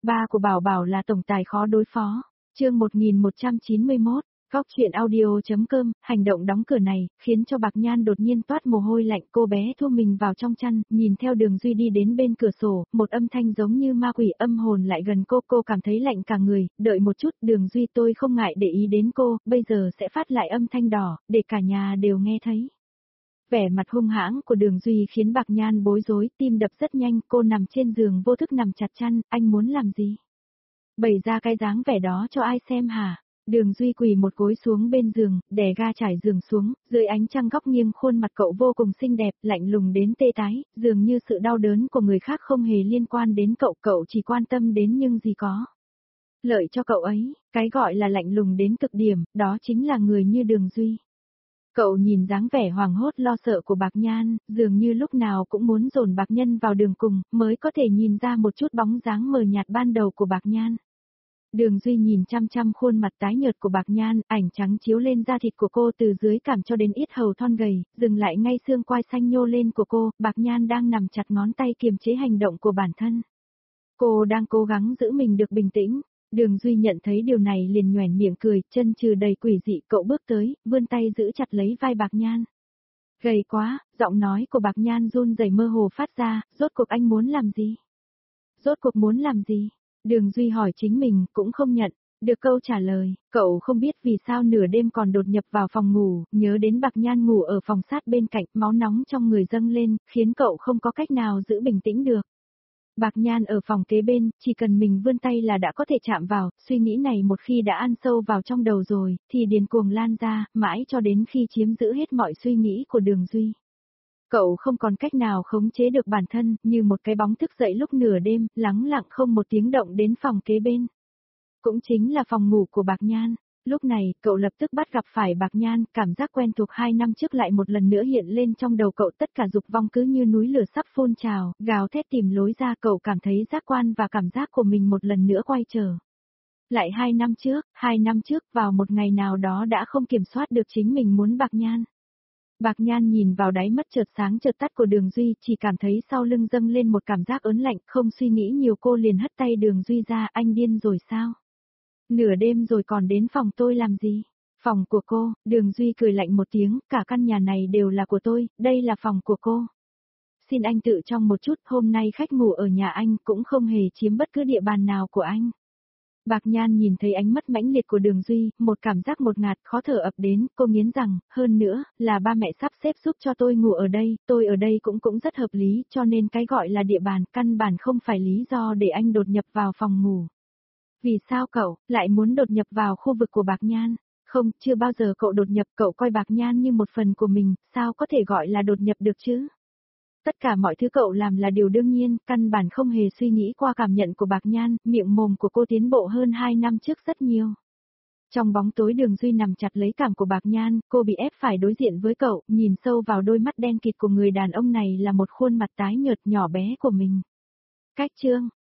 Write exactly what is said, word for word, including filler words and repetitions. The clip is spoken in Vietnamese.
Ba của Bảo Bảo là tổng tài khó đối phó. Chương một nghìn một trăm chín mươi mốt, Góc truyện audio.com, hành động đóng cửa này, khiến cho Bạc Nhan đột nhiên toát mồ hôi lạnh. Cô bé thu mình vào trong chăn, nhìn theo Đường Duy đi đến bên cửa sổ, một âm thanh giống như ma quỷ âm hồn lại gần cô. Cô cảm thấy lạnh cả người, đợi một chút, Đường Duy tôi không ngại để ý đến cô, bây giờ sẽ phát lại âm thanh đỏ, để cả nhà đều nghe thấy. Vẻ mặt hung hãng của Đường Duy khiến Bạc Nhan bối rối, tim đập rất nhanh. Cô nằm trên giường vô thức nằm chặt chăn, anh muốn làm gì? Bày ra cái dáng vẻ đó cho ai xem hả? Đường Duy quỳ một gối xuống bên giường, đè ga trải giường xuống, dưới ánh trăng góc nghiêng khuôn mặt cậu vô cùng xinh đẹp, lạnh lùng đến tê tái, dường như sự đau đớn của người khác không hề liên quan đến cậu, cậu chỉ quan tâm đến nhưng gì có lợi cho cậu ấy. Cái gọi là lạnh lùng đến cực điểm, đó chính là người như Đường Duy. Cậu nhìn dáng vẻ hoảng hốt lo sợ của Bạc Nhan, dường như lúc nào cũng muốn dồn Bạc Nhân vào đường cùng, mới có thể nhìn ra một chút bóng dáng mờ nhạt ban đầu của Bạc Nhan. Đường Duy nhìn chăm chăm khuôn mặt tái nhợt của Bạc Nhan, ảnh trắng chiếu lên da thịt của cô từ dưới cằm cho đến yết hầu thon gầy, dừng lại ngay xương quai xanh nhô lên của cô. Bạc Nhan đang nằm chặt ngón tay kiềm chế hành động của bản thân. Cô đang cố gắng giữ mình được bình tĩnh. Đường Duy nhận thấy điều này liền nhoẻn miệng cười, chân trừ đầy quỷ dị, cậu bước tới, vươn tay giữ chặt lấy vai Bạc Nhan. Gầy quá, giọng nói của Bạc Nhan run rẩy mơ hồ phát ra, rốt cuộc anh muốn làm gì? Rốt cuộc muốn làm gì? Đường Duy hỏi chính mình, cũng không nhận được câu trả lời. Cậu không biết vì sao nửa đêm còn đột nhập vào phòng ngủ, nhớ đến Bạc Nhan ngủ ở phòng sát bên cạnh, máu nóng trong người dâng lên, khiến cậu không có cách nào giữ bình tĩnh được. Bạc Nhan ở phòng kế bên, chỉ cần mình vươn tay là đã có thể chạm vào, suy nghĩ này một khi đã ăn sâu vào trong đầu rồi, thì điên cuồng lan ra, mãi cho đến khi chiếm giữ hết mọi suy nghĩ của Đường Duy. Cậu không còn cách nào khống chế được bản thân, như một cái bóng thức dậy lúc nửa đêm, lắng lặng không một tiếng động đến phòng kế bên. Cũng chính là phòng ngủ của Bạc Nhan. Lúc này, cậu lập tức bắt gặp phải Bạc Nhan, cảm giác quen thuộc hai năm trước lại một lần nữa hiện lên trong đầu cậu, tất cả dục vọng cứ như núi lửa sắp phun trào, gào thét tìm lối ra. Cậu cảm thấy giác quan và cảm giác của mình một lần nữa quay trở lại hai năm trước, hai năm trước, vào một ngày nào đó đã không kiểm soát được chính mình muốn Bạc Nhan. Bạc Nhan nhìn vào đáy mắt chợt sáng chợt tắt của Đường Duy, chỉ cảm thấy sau lưng dâng lên một cảm giác ớn lạnh, không suy nghĩ nhiều cô liền hất tay Đường Duy ra. Anh điên rồi sao? Nửa đêm rồi còn đến phòng tôi làm gì? Phòng của cô. Đường Duy cười lạnh một tiếng, cả căn nhà này đều là của tôi, đây là phòng của cô. Xin anh tự trong một chút, hôm nay khách ngủ ở nhà anh cũng không hề chiếm bất cứ địa bàn nào của anh. Bạc Nhan nhìn thấy ánh mắt mãnh liệt của Đường Duy, một cảm giác ngột ngạt khó thở ập đến, cô nghiến rằng, hơn nữa, là ba mẹ sắp xếp giúp cho tôi ngủ ở đây, tôi ở đây cũng cũng rất hợp lý, cho nên cái gọi là địa bàn, căn bản không phải lý do để anh đột nhập vào phòng ngủ. Vì sao cậu lại muốn đột nhập vào khu vực của Bạc Nhan? Không, chưa bao giờ cậu đột nhập, cậu coi Bạc Nhan như một phần của mình, sao có thể gọi là đột nhập được chứ? Tất cả mọi thứ cậu làm là điều đương nhiên, căn bản không hề suy nghĩ qua cảm nhận của Bạc Nhan, miệng mồm của cô tiến bộ hơn hai năm trước rất nhiều. Trong bóng tối Đường Duy nằm chặt lấy cằm của Bạc Nhan, cô bị ép phải đối diện với cậu, nhìn sâu vào đôi mắt đen kịt của người đàn ông này là một khuôn mặt tái nhợt nhỏ bé của mình. Cách chương